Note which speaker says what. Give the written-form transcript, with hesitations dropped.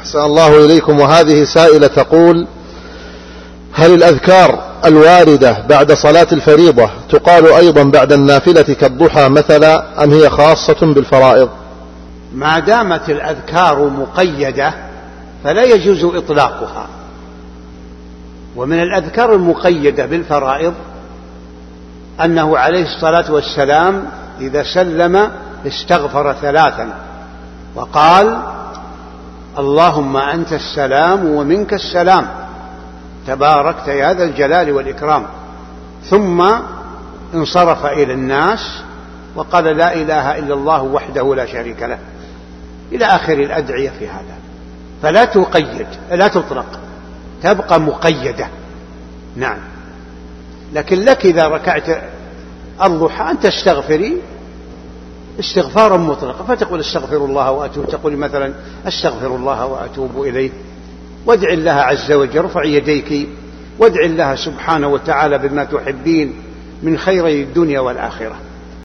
Speaker 1: أحسن الله إليكم. وهذه سائلة تقول: هل الأذكار الواردة بعد صلاة الفريضة تقال أيضا بعد النافلة كالضحى مثلا، أم هي خاصة بالفرائض؟
Speaker 2: ما دامت الأذكار مقيدة فلا يجوز إطلاقها. ومن الأذكار المقيدة بالفرائض أنه عليه الصلاة والسلام إذا سلم استغفر 3 وقال: اللهم أنت السلام ومنك السلام تباركت يا ذا الجلال والإكرام، ثم انصرف إلى الناس وقال: لا إله إلا الله وحده لا شريك له، إلى آخر الأدعية في هذا. فلا تقيد، لا تطلق، تبقى مقيدة. نعم. لكن لك إذا ركعت الضحى أن تستغفري استغفارا مطلقا، فتقول استغفر الله وأتوب، تقول مثلا استغفر الله وأتوب إليه، وادع الله عز وجل، ارفع يديك وادع الله سبحانه وتعالى بما تحبين من خيري الدنيا والآخرة.